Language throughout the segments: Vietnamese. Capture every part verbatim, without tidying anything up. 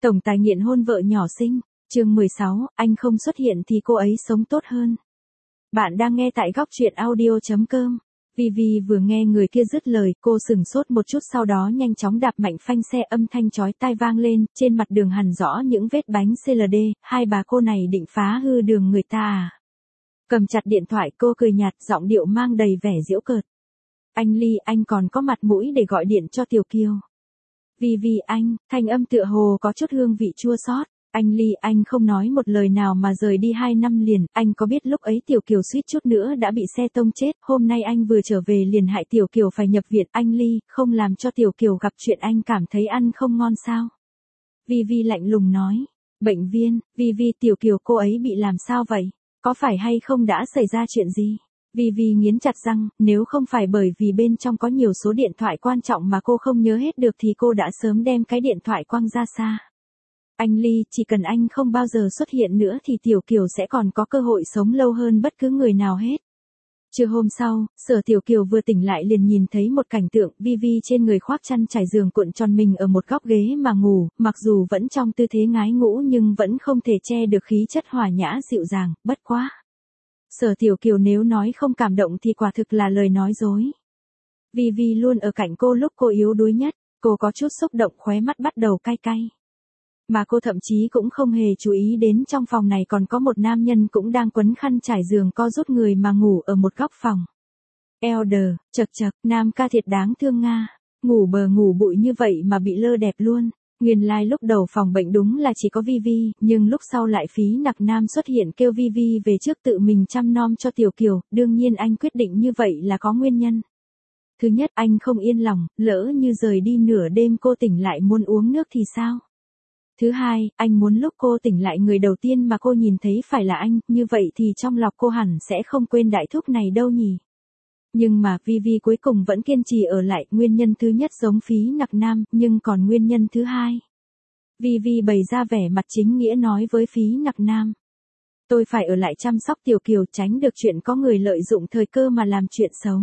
Tổng tài nghiện hôn vợ nhỏ sinh, chương mười sáu, anh không xuất hiện thì cô ấy sống tốt hơn. Bạn đang nghe tại góc truyện audio chấm com. Vivi vừa nghe người kia dứt lời, cô sừng sốt một chút sau đó nhanh chóng đạp mạnh phanh xe, âm thanh chói tai vang lên, trên mặt đường hằn rõ những vết bánh xê lờ đê, hai bà cô này định phá hư đường người ta à. Cầm chặt điện thoại cô cười nhạt, giọng điệu mang đầy vẻ giễu cợt. Anh Ly, anh còn có mặt mũi để gọi điện cho Tiểu Kiều. Vivi anh, thanh âm tựa hồ có chút hương vị chua xót. Anh Ly, anh không nói một lời nào mà rời đi hai năm liền, anh có biết lúc ấy Tiểu Kiều suýt chút nữa đã bị xe tông chết, hôm nay anh vừa trở về liền hại Tiểu Kiều phải nhập viện, anh Ly, không làm cho Tiểu Kiều gặp chuyện anh cảm thấy ăn không ngon sao? Vivi lạnh lùng nói, bệnh viên, Vivi, Tiểu Kiều cô ấy bị làm sao vậy? Có phải hay không đã xảy ra chuyện gì? Vivi nghiến chặt răng, nếu không phải bởi vì bên trong có nhiều số điện thoại quan trọng mà cô không nhớ hết được thì cô đã sớm đem cái điện thoại quăng ra xa. Anh Ly, chỉ cần anh không bao giờ xuất hiện nữa thì Tiểu Kiều sẽ còn có cơ hội sống lâu hơn bất cứ người nào hết. Trưa hôm sau, Sở Tiểu Kiều vừa tỉnh lại liền nhìn thấy một cảnh tượng, Vivi trên người khoác chăn trải giường cuộn tròn mình ở một góc ghế mà ngủ, mặc dù vẫn trong tư thế ngái ngủ nhưng vẫn không thể che được khí chất hòa nhã dịu dàng, bất quá. Sở Tiểu Kiều nếu nói không cảm động thì quả thực là lời nói dối. Vivi luôn ở cạnh cô lúc cô yếu đuối nhất, cô có chút xúc động, khóe mắt bắt đầu cay cay. Mà cô thậm chí cũng không hề chú ý đến trong phòng này còn có một nam nhân cũng đang quấn khăn trải giường co rút người mà ngủ ở một góc phòng. Elder, chật chật, nam ca thiệt đáng thương nga, ngủ bờ ngủ bụi như vậy mà bị lơ đẹp luôn. Nguyên lai like lúc đầu phòng bệnh đúng là chỉ có Vivi, nhưng lúc sau lại Phí Nặc Nam xuất hiện kêu Vivi về trước tự mình chăm nom cho Tiểu Kiều, đương nhiên anh quyết định như vậy là có nguyên nhân. Thứ nhất, anh không yên lòng, lỡ như rời đi nửa đêm cô tỉnh lại muốn uống nước thì sao? Thứ hai, anh muốn lúc cô tỉnh lại người đầu tiên mà cô nhìn thấy phải là anh, như vậy thì trong lòng cô hẳn sẽ không quên đại thúc này đâu nhỉ. Nhưng mà Vivi cuối cùng vẫn kiên trì ở lại, nguyên nhân thứ nhất giống Phí Nặc Nam, nhưng còn nguyên nhân thứ hai. Vivi bày ra vẻ mặt chính nghĩa nói với Phí Nặc Nam. Tôi phải ở lại chăm sóc Tiểu Kiều, tránh được chuyện có người lợi dụng thời cơ mà làm chuyện xấu.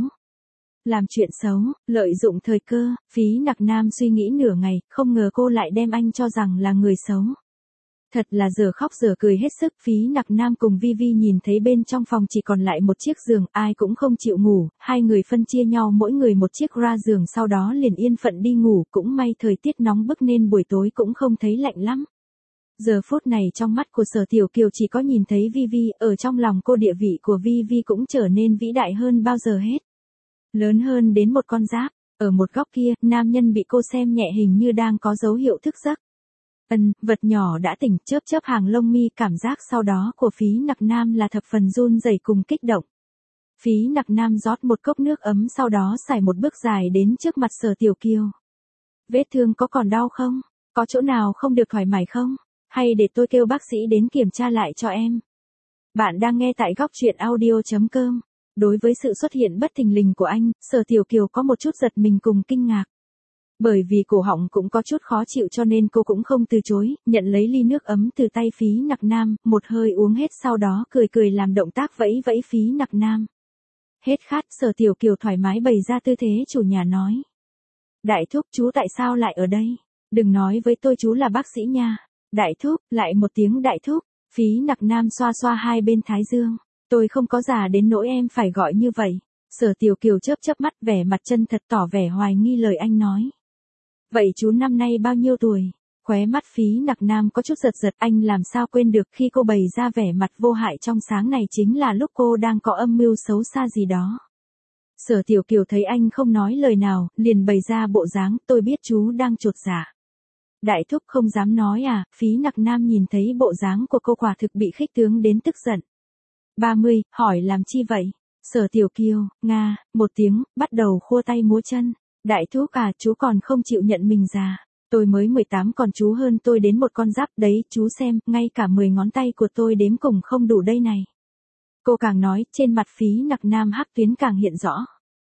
Làm chuyện xấu, lợi dụng thời cơ, Phí Nặc Nam suy nghĩ nửa ngày, không ngờ cô lại đem anh cho rằng là người xấu. Thật là giờ khóc giờ cười hết sức. Phí Nặc Nam cùng Vivi nhìn thấy bên trong phòng chỉ còn lại một chiếc giường, ai cũng không chịu ngủ, hai người phân chia nhau mỗi người một chiếc ra giường sau đó liền yên phận đi ngủ, cũng may thời tiết nóng bức nên buổi tối cũng không thấy lạnh lắm. Giờ phút này trong mắt của Sở Tiểu Kiều chỉ có nhìn thấy Vivi, ở trong lòng cô địa vị của Vivi cũng trở nên vĩ đại hơn bao giờ hết. Lớn hơn đến một con giáp, ở một góc kia, nam nhân bị cô xem nhẹ hình như đang có dấu hiệu thức giấc. Ân, vật nhỏ đã tỉnh, chớp chớp hàng lông mi, cảm giác sau đó của Phí Nặc Nam là thập phần run rẩy cùng kích động. Phí Nặc Nam rót một cốc nước ấm sau đó xài một bước dài đến trước mặt Sở Tiểu Kiều. Vết thương có còn đau không? Có chỗ nào không được thoải mái không? Hay để tôi kêu bác sĩ đến kiểm tra lại cho em? Bạn đang nghe tại góc truyện audio chấm com. Đối với sự xuất hiện bất thình lình của anh, Sở Tiểu Kiều có một chút giật mình cùng kinh ngạc. Bởi vì cổ họng cũng có chút khó chịu cho nên cô cũng không từ chối, nhận lấy ly nước ấm từ tay Phí Nặc Nam, một hơi uống hết sau đó cười cười làm động tác vẫy vẫy Phí Nặc Nam. Hết khát, Sở Tiểu Kiều thoải mái bày ra tư thế chủ nhà nói. Đại thúc, chú tại sao lại ở đây? Đừng nói với tôi chú là bác sĩ nha. Đại thúc, lại một tiếng đại thúc, Phí Nặc Nam xoa xoa hai bên thái dương. Tôi không có già đến nỗi em phải gọi như vậy. Sở Tiểu Kiều chớp chớp mắt vẻ mặt chân thật tỏ vẻ hoài nghi lời anh nói. Vậy chú năm nay bao nhiêu tuổi? Khóe mắt Phí Nặc Nam có chút giật giật, anh làm sao quên được khi cô bày ra vẻ mặt vô hại trong sáng này chính là lúc cô đang có âm mưu xấu xa gì đó. Sở Tiểu Kiều thấy anh không nói lời nào, liền bày ra bộ dáng, tôi biết chú đang chột dạ. Đại thúc không dám nói à? Phí Nặc Nam nhìn thấy bộ dáng của cô quả thực bị khích tướng đến tức giận. ba mươi, hỏi làm chi vậy? Sở Tiểu Kiều, nga, một tiếng, bắt đầu khua tay múa chân. Đại thúc à, chú còn không chịu nhận mình già. Tôi mới mười tám còn chú hơn tôi đến một con giáp đấy, chú xem, ngay cả mười ngón tay của tôi đếm cùng không đủ đây này. Cô càng nói, trên mặt Phí Nặc Nam hắc tuyến càng hiện rõ.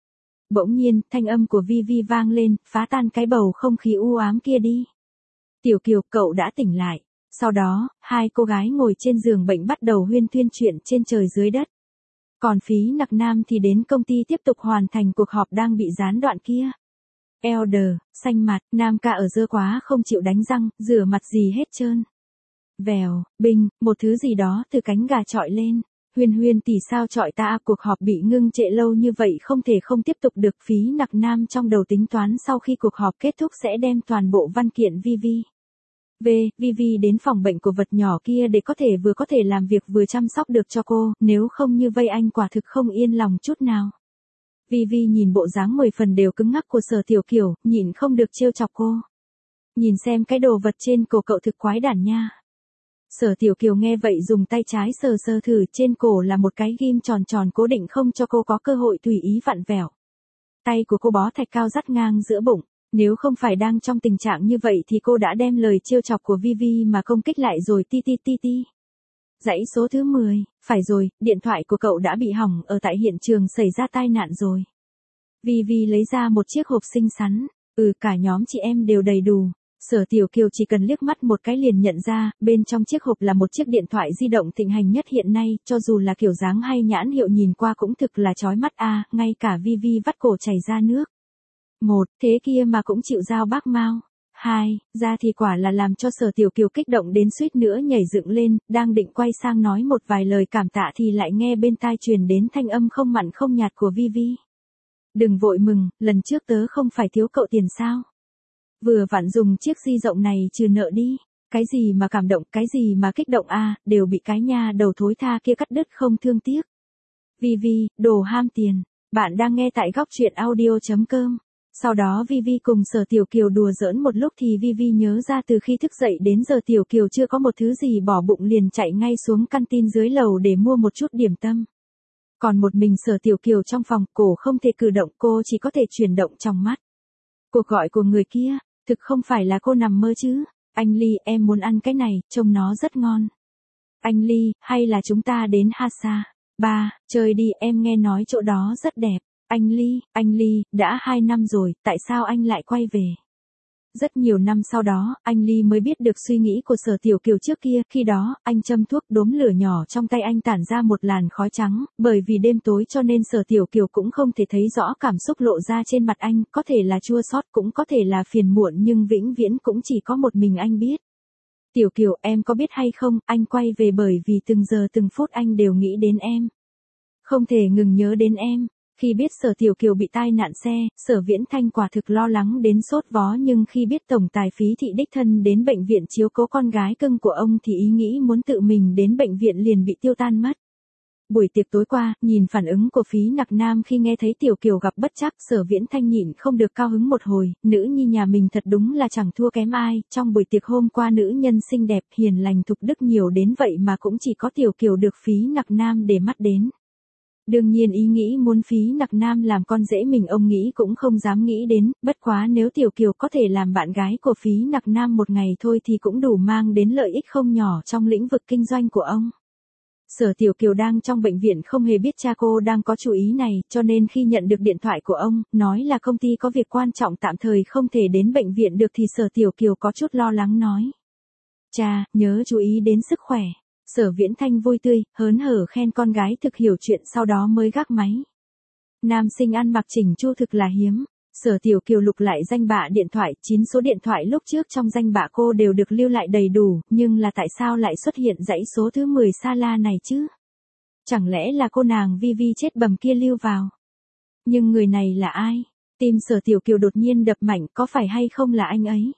Bỗng nhiên, thanh âm của Vivi vang lên, phá tan cái bầu không khí u ám kia đi. Tiểu Kiều, cậu đã tỉnh lại. Sau đó, hai cô gái ngồi trên giường bệnh bắt đầu huyên thuyên chuyện trên trời dưới đất. Còn Phí Nặc Nam thì đến công ty tiếp tục hoàn thành cuộc họp đang bị gián đoạn kia. Elder, xanh mặt, Nam ca ở dơ quá không chịu đánh răng, rửa mặt gì hết trơn. Vèo, binh, một thứ gì đó từ cánh gà trọi lên. Huyên Huyên tỷ sao trọi ta, cuộc họp bị ngưng trệ lâu như vậy không thể không tiếp tục được. Phí Nặc Nam trong đầu tính toán sau khi cuộc họp kết thúc sẽ đem toàn bộ văn kiện Vivi. V, Vivi đến phòng bệnh của vật nhỏ kia để có thể vừa có thể làm việc vừa chăm sóc được cho cô, nếu không như vây anh quả thực không yên lòng chút nào. Vivi nhìn bộ dáng mười phần đều cứng ngắc của Sở Tiểu Kiều, nhịn không được trêu chọc cô. Nhìn xem cái đồ vật trên cổ cậu thực quái đản nha. Sở Tiểu Kiều nghe vậy dùng tay trái sờ sờ thử, trên cổ là một cái ghim tròn tròn cố định không cho cô có cơ hội tùy ý vặn vẹo. Tay của cô bó thạch cao dắt ngang giữa bụng, nếu không phải đang trong tình trạng như vậy thì cô đã đem lời trêu chọc của Vivi mà công kích lại rồi. Ti ti ti ti. Dãy số thứ mười, phải rồi, điện thoại của cậu đã bị hỏng ở tại hiện trường xảy ra tai nạn rồi. Vivi lấy ra một chiếc hộp xinh xắn, ừ cả nhóm chị em đều đầy đủ. Sở Tiểu Kiều chỉ cần liếc mắt một cái liền nhận ra, bên trong chiếc hộp là một chiếc điện thoại di động thịnh hành nhất hiện nay, cho dù là kiểu dáng hay nhãn hiệu nhìn qua cũng thực là chói mắt a, à, ngay cả Vivi vắt cổ chảy ra nước. Một, thế kia mà cũng chịu giao bác Mao. Hai, ra thì quả là làm cho Sở Tiểu Kiều kích động đến suýt nữa nhảy dựng lên, đang định quay sang nói một vài lời cảm tạ thì lại nghe bên tai truyền đến thanh âm không mặn không nhạt của Vivi. Đừng vội mừng, lần trước tớ không phải thiếu cậu tiền sao? Vừa vặn dùng chiếc di động này trừ nợ đi. Cái gì mà cảm động, cái gì mà kích động a, à, đều bị cái nha đầu thối tha kia cắt đứt không thương tiếc. Vivi, đồ ham tiền. Bạn đang nghe tại góc truyện audio chấm com. Sau đó Vivi cùng Sở Tiểu Kiều đùa giỡn một lúc thì Vivi nhớ ra từ khi thức dậy đến giờ Tiểu Kiều chưa có một thứ gì bỏ bụng liền chạy ngay xuống căn tin dưới lầu để mua một chút điểm tâm. Còn một mình Sở Tiểu Kiều trong phòng, cổ không thể cử động, cô chỉ có thể chuyển động trong mắt. Cuộc gọi của người kia, thực không phải là cô nằm mơ chứ. Anh Ly, em muốn ăn cái này, trông nó rất ngon. Anh Ly, hay là chúng ta đến Hasa? Ba, chơi đi, em nghe nói chỗ đó rất đẹp. Anh Ly, anh Ly, đã hai năm rồi, tại sao anh lại quay về? Rất nhiều năm sau đó, anh Ly mới biết được suy nghĩ của Sở Tiểu Kiều trước kia, khi đó, anh châm thuốc đốm lửa nhỏ trong tay anh tản ra một làn khói trắng, bởi vì đêm tối cho nên Sở Tiểu Kiều cũng không thể thấy rõ cảm xúc lộ ra trên mặt anh, có thể là chua xót cũng có thể là phiền muộn nhưng vĩnh viễn cũng chỉ có một mình anh biết. Tiểu Kiều, em có biết hay không, anh quay về bởi vì từng giờ từng phút anh đều nghĩ đến em. Không thể ngừng nhớ đến em. Khi biết Sở Tiểu Kiều bị tai nạn xe, Sở Viễn Thanh quả thực lo lắng đến sốt vó, nhưng khi biết tổng tài Phí Thị đích thân đến bệnh viện chiếu cố con gái cưng của ông thì ý nghĩ muốn tự mình đến bệnh viện liền bị tiêu tan mất. Buổi tiệc tối qua, nhìn phản ứng của Phí Nặc Nam khi nghe thấy Tiểu Kiều gặp bất trắc, Sở Viễn Thanh nhịn không được cao hứng một hồi, nữ nhi nhà mình thật đúng là chẳng thua kém ai, trong buổi tiệc hôm qua nữ nhân xinh đẹp, hiền lành thục đức nhiều đến vậy mà cũng chỉ có Tiểu Kiều được Phí Nặc Nam để mắt đến. Đương nhiên ý nghĩ muốn Phí Nặc Nam làm con rể mình ông nghĩ cũng không dám nghĩ đến, bất quá nếu Tiểu Kiều có thể làm bạn gái của Phí Nặc Nam một ngày thôi thì cũng đủ mang đến lợi ích không nhỏ trong lĩnh vực kinh doanh của ông. Sở Tiểu Kiều đang trong bệnh viện không hề biết cha cô đang có chú ý này, cho nên khi nhận được điện thoại của ông, nói là công ty có việc quan trọng tạm thời không thể đến bệnh viện được thì Sở Tiểu Kiều có chút lo lắng nói. Cha, nhớ chú ý đến sức khỏe. Sở Viễn Thanh vui tươi, hớn hở khen con gái thực hiểu chuyện sau đó mới gác máy. Nam sinh ăn mặc chỉnh chu thực là hiếm. Sở Tiểu Kiều lục lại danh bạ điện thoại, chín số điện thoại lúc trước trong danh bạ cô đều được lưu lại đầy đủ, nhưng là tại sao lại xuất hiện dãy số thứ mười Sala này chứ? Chẳng lẽ là cô nàng Vivi chết bầm kia lưu vào? Nhưng người này là ai? Tim Sở Tiểu Kiều đột nhiên đập mạnh, có phải hay không là anh ấy?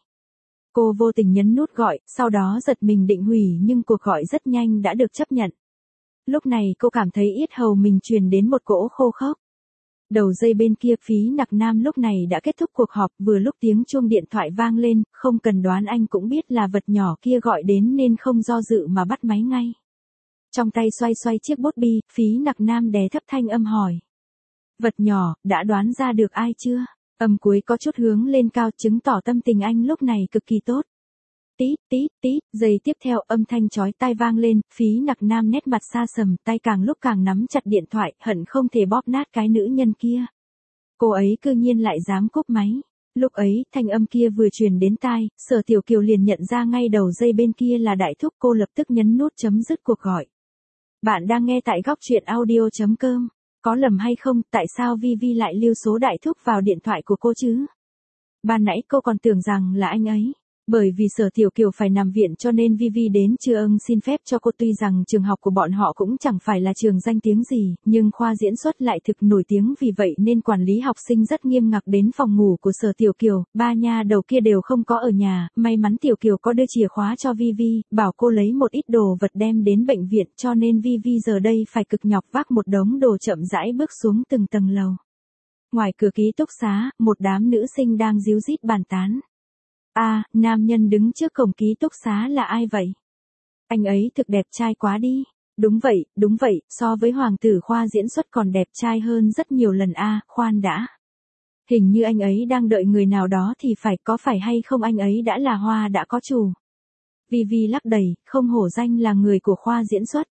Cô vô tình nhấn nút gọi, sau đó giật mình định hủy nhưng cuộc gọi rất nhanh đã được chấp nhận. Lúc này cô cảm thấy yết hầu mình truyền đến một cỗ khô khốc. Đầu dây bên kia Phí Nặc Nam lúc này đã kết thúc cuộc họp, vừa lúc tiếng chuông điện thoại vang lên, không cần đoán anh cũng biết là vật nhỏ kia gọi đến nên không do dự mà bắt máy ngay. Trong tay xoay xoay chiếc bút bi, Phí Nặc Nam đè thấp thanh âm hỏi. Vật nhỏ, đã đoán ra được ai chưa? Âm cuối có chút hướng lên cao chứng tỏ tâm tình anh lúc này cực kỳ tốt. Tít, tít, tít, giây tiếp theo âm thanh chói tai vang lên, Phí Nặc Nam nét mặt xa sầm, tay càng lúc càng nắm chặt điện thoại, hận không thể bóp nát cái nữ nhân kia. Cô ấy cư nhiên lại dám cúp máy. Lúc ấy, thanh âm kia vừa truyền đến tai, Sở Tiểu Kiều liền nhận ra ngay đầu dây bên kia là Đại Thúc, cô lập tức nhấn nút chấm dứt cuộc gọi. Bạn đang nghe tại góc truyện audio chấm com. Có lầm hay không, tại sao Vivi lại lưu số Đại Thúc vào điện thoại của cô chứ? Ban nãy cô còn tưởng rằng là anh ấy. Bởi vì Sở Tiểu Kiều phải nằm viện cho nên Vivi đến chưa ưng xin phép cho cô, tuy rằng trường học của bọn họ cũng chẳng phải là trường danh tiếng gì, nhưng khoa diễn xuất lại thực nổi tiếng, vì vậy nên quản lý học sinh rất nghiêm ngặt. Đến phòng ngủ của Sở Tiểu Kiều, ba nha đầu kia đều không có ở nhà, may mắn Tiểu Kiều có đưa chìa khóa cho Vivi, bảo cô lấy một ít đồ vật đem đến bệnh viện, cho nên Vivi giờ đây phải cực nhọc vác một đống đồ chậm rãi bước xuống từng tầng lầu. Ngoài cửa ký túc xá, một đám nữ sinh đang díu dít bàn tán. A, à, nam nhân đứng trước cổng ký túc xá là ai vậy? Anh ấy thực đẹp trai quá đi. Đúng vậy, đúng vậy, so với hoàng tử khoa diễn xuất còn đẹp trai hơn rất nhiều lần. A, à, khoan đã. Hình như anh ấy đang đợi người nào đó thì phải, có phải hay không anh ấy đã là hoa đã có chủ? Vivi lắc đầy, không hổ danh là người của khoa diễn xuất.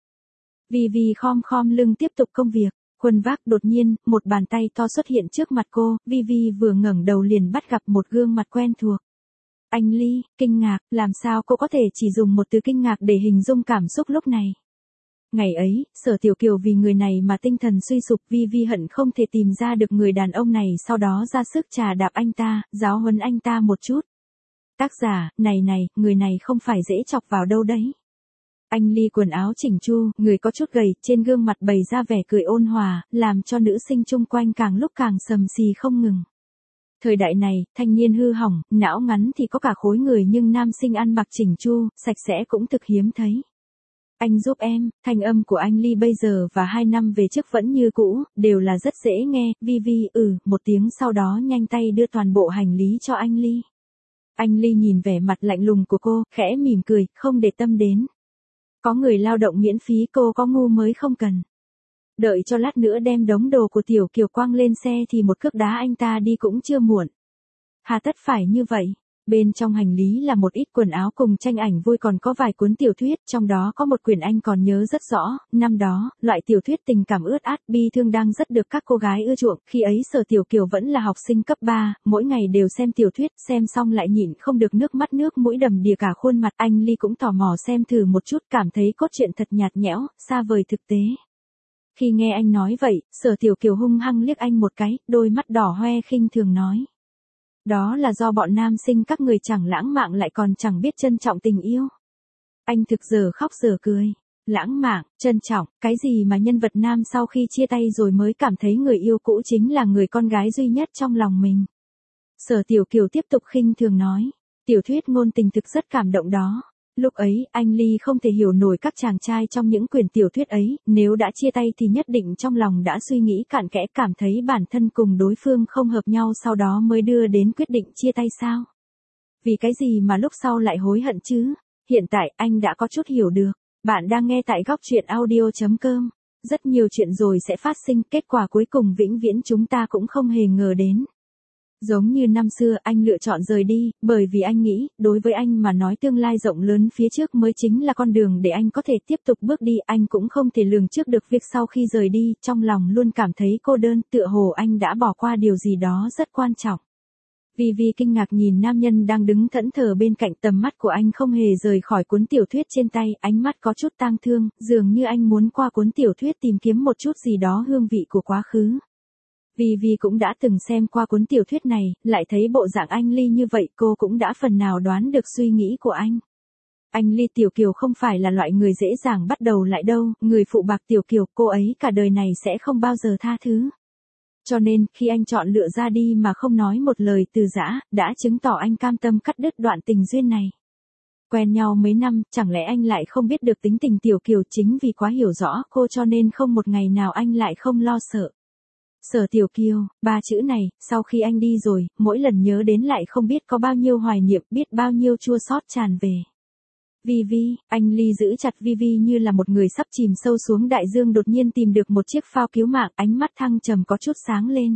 Vivi khom khom lưng tiếp tục công việc. Khuân vác, đột nhiên, một bàn tay to xuất hiện trước mặt cô, Vivi vừa ngẩng đầu liền bắt gặp một gương mặt quen thuộc. Anh Ly, kinh ngạc, làm sao cô có thể chỉ dùng một từ kinh ngạc để hình dung cảm xúc lúc này. Ngày ấy, Sở Tiểu Kiều vì người này mà tinh thần suy sụp, Vivi hận không thể tìm ra được người đàn ông này, sau đó ra sức trà đạp anh ta, giáo huấn anh ta một chút. Tác giả, này này, người này không phải dễ chọc vào đâu đấy. Anh Ly quần áo chỉnh chu, người có chút gầy, trên gương mặt bày ra vẻ cười ôn hòa, làm cho nữ sinh chung quanh càng lúc càng sầm xì không ngừng. Thời đại này, thanh niên hư hỏng, não ngắn thì có cả khối người, nhưng nam sinh ăn mặc chỉnh chu, sạch sẽ cũng thực hiếm thấy. Anh giúp em, thanh âm của anh Ly bây giờ và hai năm về trước vẫn như cũ, đều là rất dễ nghe. Vivi ừ, một tiếng sau đó nhanh tay đưa toàn bộ hành lý cho anh Ly. Anh Ly nhìn vẻ mặt lạnh lùng của cô, khẽ mỉm cười, không để tâm đến. Có người lao động miễn phí, cô có ngu mới không cần. Đợi cho lát nữa đem đống đồ của Tiểu Kiều quăng lên xe thì một cước đá anh ta đi cũng chưa muộn. Hà tất phải như vậy. Bên trong hành lý là một ít quần áo cùng tranh ảnh vui, còn có vài cuốn tiểu thuyết, trong đó có một quyển anh còn nhớ rất rõ, năm đó, loại tiểu thuyết tình cảm ướt át, bi thương đang rất được các cô gái ưa chuộng, khi ấy Sở Tiểu Kiều vẫn là học sinh cấp ba, mỗi ngày đều xem tiểu thuyết, xem xong lại nhịn không được nước mắt nước mũi đầm đìa cả khuôn mặt. Anh Ly cũng tò mò xem thử một chút, cảm thấy cốt truyện thật nhạt nhẽo, xa vời thực tế. Khi nghe anh nói vậy, Sở Tiểu Kiều hung hăng liếc anh một cái, đôi mắt đỏ hoe khinh thường nói. Đó là do bọn nam sinh các người chẳng lãng mạn lại còn chẳng biết trân trọng tình yêu. Anh thực giờ khóc giờ cười. Lãng mạn, trân trọng, cái gì mà nhân vật nam sau khi chia tay rồi mới cảm thấy người yêu cũ chính là người con gái duy nhất trong lòng mình. Sở Tiểu Kiều tiếp tục khinh thường nói. Tiểu thuyết ngôn tình thực rất cảm động đó. Lúc ấy, anh Ly không thể hiểu nổi các chàng trai trong những quyển tiểu thuyết ấy, nếu đã chia tay thì nhất định trong lòng đã suy nghĩ cặn kẽ, cảm thấy bản thân cùng đối phương không hợp nhau, sau đó mới đưa đến quyết định chia tay sao? Vì cái gì mà lúc sau lại hối hận chứ? Hiện tại anh đã có chút hiểu được. Bạn đang nghe tại góc truyện audio chấm com. Rất nhiều chuyện rồi sẽ phát sinh, kết quả cuối cùng vĩnh viễn chúng ta cũng không hề ngờ đến. Giống như năm xưa anh lựa chọn rời đi, bởi vì anh nghĩ, đối với anh mà nói tương lai rộng lớn phía trước mới chính là con đường để anh có thể tiếp tục bước đi. Anh cũng không thể lường trước được việc sau khi rời đi, trong lòng luôn cảm thấy cô đơn, tựa hồ anh đã bỏ qua điều gì đó rất quan trọng. Vivi kinh ngạc nhìn nam nhân đang đứng thẫn thờ bên cạnh, tầm mắt của anh không hề rời khỏi cuốn tiểu thuyết trên tay, ánh mắt có chút tang thương, dường như anh muốn qua cuốn tiểu thuyết tìm kiếm một chút gì đó hương vị của quá khứ. Vivi cũng đã từng xem qua cuốn tiểu thuyết này, lại thấy bộ dạng anh Ly như vậy, cô cũng đã phần nào đoán được suy nghĩ của anh. Anh Ly Tiểu Kiều không phải là loại người dễ dàng bắt đầu lại đâu, người phụ bạc Tiểu Kiều, cô ấy cả đời này sẽ không bao giờ tha thứ. Cho nên, khi anh chọn lựa ra đi mà không nói một lời từ giã, đã chứng tỏ anh cam tâm cắt đứt đoạn tình duyên này. Quen nhau mấy năm, chẳng lẽ anh lại không biết được tính tình Tiểu Kiều, chính vì quá hiểu rõ cô cho nên không một ngày nào anh lại không lo sợ. Sở Tiểu Kiều, ba chữ này, sau khi anh đi rồi, mỗi lần nhớ đến lại không biết có bao nhiêu hoài niệm, biết bao nhiêu chua xót tràn về. Vivi, anh Ly giữ chặt Vivi như là một người sắp chìm sâu xuống đại dương đột nhiên tìm được một chiếc phao cứu mạng, ánh mắt thăng trầm có chút sáng lên.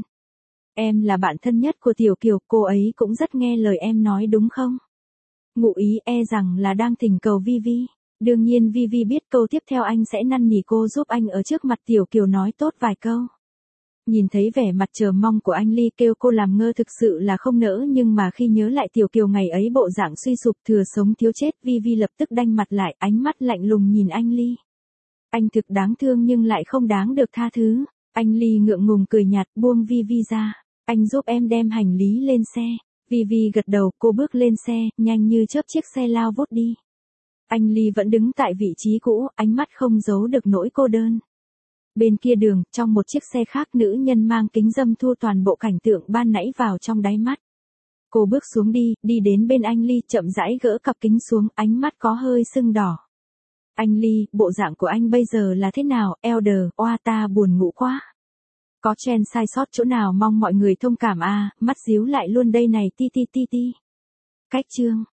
Em là bạn thân nhất của Tiểu Kiều, cô ấy cũng rất nghe lời em nói đúng không? Ngụ ý e rằng là đang thỉnh cầu Vivi. Đương nhiên Vivi biết câu tiếp theo anh sẽ năn nỉ cô giúp anh ở trước mặt Tiểu Kiều nói tốt vài câu. Nhìn thấy vẻ mặt chờ mong của anh Ly, kêu cô làm ngơ thực sự là không nỡ, nhưng mà khi nhớ lại Tiểu Kiều ngày ấy bộ dạng suy sụp thừa sống thiếu chết, Vivi lập tức đanh mặt lại, ánh mắt lạnh lùng nhìn anh Ly. Anh thực đáng thương nhưng lại không đáng được tha thứ. Anh Ly ngượng ngùng cười nhạt, buông Vivi ra. Anh giúp em đem hành lý lên xe. Vivi gật đầu, cô bước lên xe, nhanh như chớp chiếc xe lao vút đi. Anh Ly vẫn đứng tại vị trí cũ, ánh mắt không giấu được nỗi cô đơn. Bên kia đường, trong một chiếc xe khác, nữ nhân mang kính râm thu toàn bộ cảnh tượng ban nãy vào trong đáy mắt. Cô bước xuống đi, đi đến bên anh Ly, chậm rãi gỡ cặp kính xuống, ánh mắt có hơi sưng đỏ. Anh Ly, bộ dạng của anh bây giờ là thế nào? Elder, oa ta buồn ngủ quá. Có chen sai sót chỗ nào mong mọi người thông cảm à, mắt díu lại luôn đây này ti ti ti ti. Cách chương.